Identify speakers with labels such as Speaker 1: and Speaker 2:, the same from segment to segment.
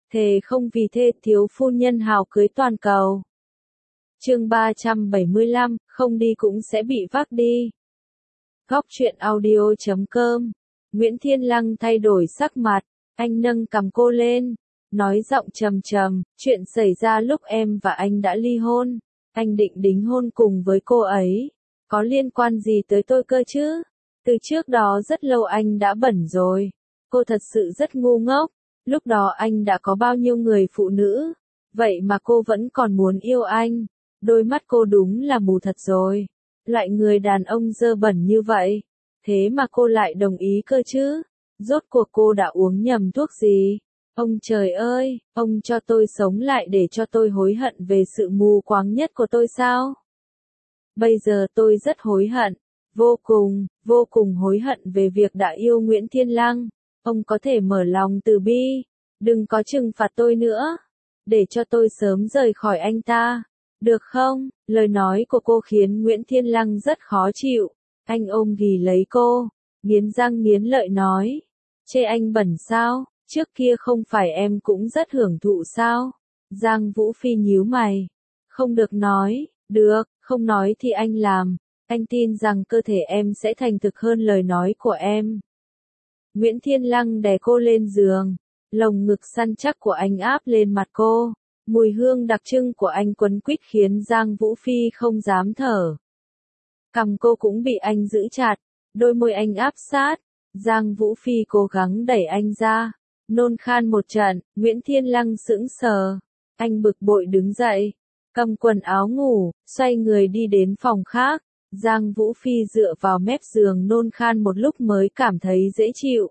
Speaker 1: thề không vì thê thiếu phu nhân hào cưới toàn cầu. Chương 375, không đi cũng sẽ bị vác đi. Góc truyện audio.com. Nguyễn Thiên Lăng thay đổi sắc mặt, anh nâng cằm cô lên, nói giọng trầm trầm, chuyện xảy ra lúc em và anh đã ly hôn, anh định đính hôn cùng với cô ấy, có liên quan gì tới tôi cơ chứ? Từ trước đó rất lâu anh đã bẩn rồi, cô thật sự rất ngu ngốc, lúc đó anh đã có bao nhiêu người phụ nữ, vậy mà cô vẫn còn muốn yêu anh, đôi mắt cô đúng là mù thật rồi, loại người đàn ông dơ bẩn như vậy, thế mà cô lại đồng ý cơ chứ, rốt cuộc cô đã uống nhầm thuốc gì? Ông trời ơi, ông cho tôi sống lại để cho tôi hối hận về sự mù quáng nhất của tôi sao? Bây giờ tôi rất hối hận, vô cùng hối hận về việc đã yêu Nguyễn Thiên Lăng. Ông có thể mở lòng từ bi, đừng có trừng phạt tôi nữa, để cho tôi sớm rời khỏi anh ta, được không? Lời nói của cô khiến Nguyễn Thiên Lăng rất khó chịu, anh ôm ghì lấy cô, nghiến răng nghiến lợi nói, chê anh bẩn sao? Trước kia không phải em cũng rất hưởng thụ sao? Giang Vũ Phi nhíu mày. Không được nói, được, không nói thì anh làm. Anh tin rằng cơ thể em sẽ thành thực hơn lời nói của em. Nguyễn Thiên Lăng đè cô lên giường. Lồng ngực săn chắc của anh áp lên mặt cô. Mùi hương đặc trưng của anh quấn quýt khiến Giang Vũ Phi không dám thở. Cằm cô cũng bị anh giữ chặt. Đôi môi anh áp sát. Giang Vũ Phi cố gắng đẩy anh ra. Nôn khan một trận, Nguyễn Thiên Lăng sững sờ. Anh bực bội đứng dậy, cầm quần áo ngủ, xoay người đi đến phòng khác. Giang Vũ Phi dựa vào mép giường nôn khan một lúc mới cảm thấy dễ chịu.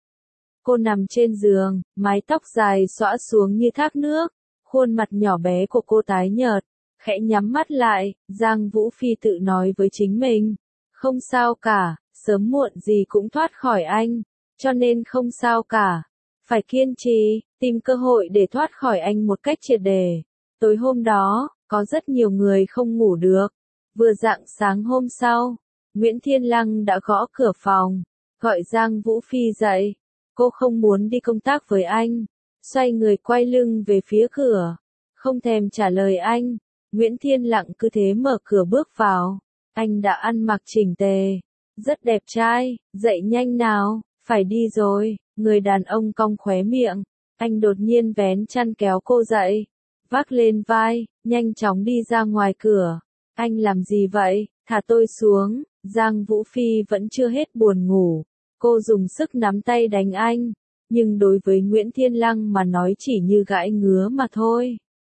Speaker 1: Cô nằm trên giường, mái tóc dài xõa xuống như thác nước. Khuôn mặt nhỏ bé của cô tái nhợt, khẽ nhắm mắt lại. Giang Vũ Phi tự nói với chính mình. Không sao cả, sớm muộn gì cũng thoát khỏi anh, cho nên không sao cả. Phải kiên trì, tìm cơ hội để thoát khỏi anh một cách triệt để. Tối hôm đó, có rất nhiều người không ngủ được. Vừa rạng sáng hôm sau, Nguyễn Thiên Lăng đã gõ cửa phòng, gọi Giang Vũ Phi dậy. Cô không muốn đi công tác với anh, xoay người quay lưng về phía cửa, không thèm trả lời anh. Nguyễn Thiên Lăng cứ thế mở cửa bước vào. Anh đã ăn mặc chỉnh tề, rất đẹp trai, dậy nhanh nào, phải đi rồi. Người đàn ông cong khóe miệng, anh đột nhiên vén chăn kéo cô dậy, vác lên vai, nhanh chóng đi ra ngoài cửa. Anh làm gì vậy? Thả tôi xuống. Giang Vũ Phi vẫn chưa hết buồn ngủ. Cô dùng sức nắm tay đánh anh, nhưng đối với Nguyễn Thiên Lăng mà nói chỉ như gãi ngứa mà thôi.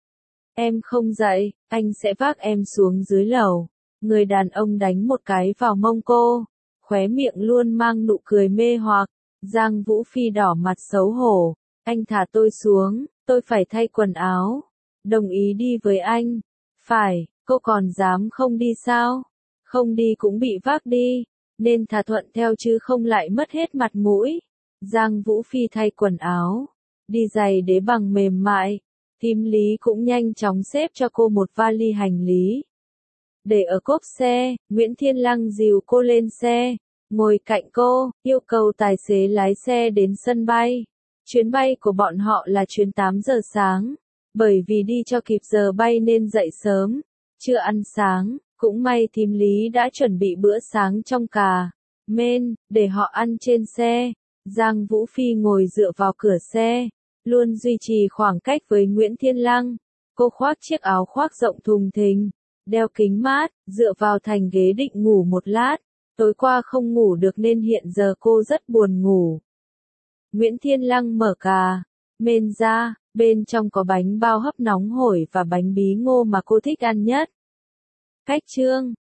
Speaker 1: Em không dậy, anh sẽ vác em xuống dưới lầu. Người đàn ông đánh một cái vào mông cô, khóe miệng luôn mang nụ cười mê hoặc. Giang Vũ Phi đỏ mặt xấu hổ, anh thả tôi xuống, tôi phải thay quần áo, đồng ý đi với anh. Phải, cô còn dám không đi sao? Không đi cũng bị vác đi, nên thỏa thuận theo chứ không lại mất hết mặt mũi. Giang Vũ Phi thay quần áo, đi giày đế bằng mềm mại, thím Lý cũng nhanh chóng xếp cho cô một vali hành lý. Để ở cốp xe, Nguyễn Thiên Lăng dìu cô lên xe. Ngồi cạnh cô, yêu cầu tài xế lái xe đến sân bay. Chuyến bay của bọn họ là chuyến 8 giờ sáng. Bởi vì đi cho kịp giờ bay nên dậy sớm. Chưa ăn sáng, cũng may thím Lý đã chuẩn bị bữa sáng trong cà men, để họ ăn trên xe. Giang Vũ Phi ngồi dựa vào cửa xe, luôn duy trì khoảng cách với Nguyễn Thiên Lăng. Cô khoác chiếc áo khoác rộng thùng thình, đeo kính mát, dựa vào thành ghế định ngủ một lát. Tối qua không ngủ được nên hiện giờ cô rất buồn ngủ. Nguyễn Thiên Lăng mở cà men ra, bên trong có bánh bao hấp nóng hổi và bánh bí ngô mà cô thích ăn nhất. Cách chương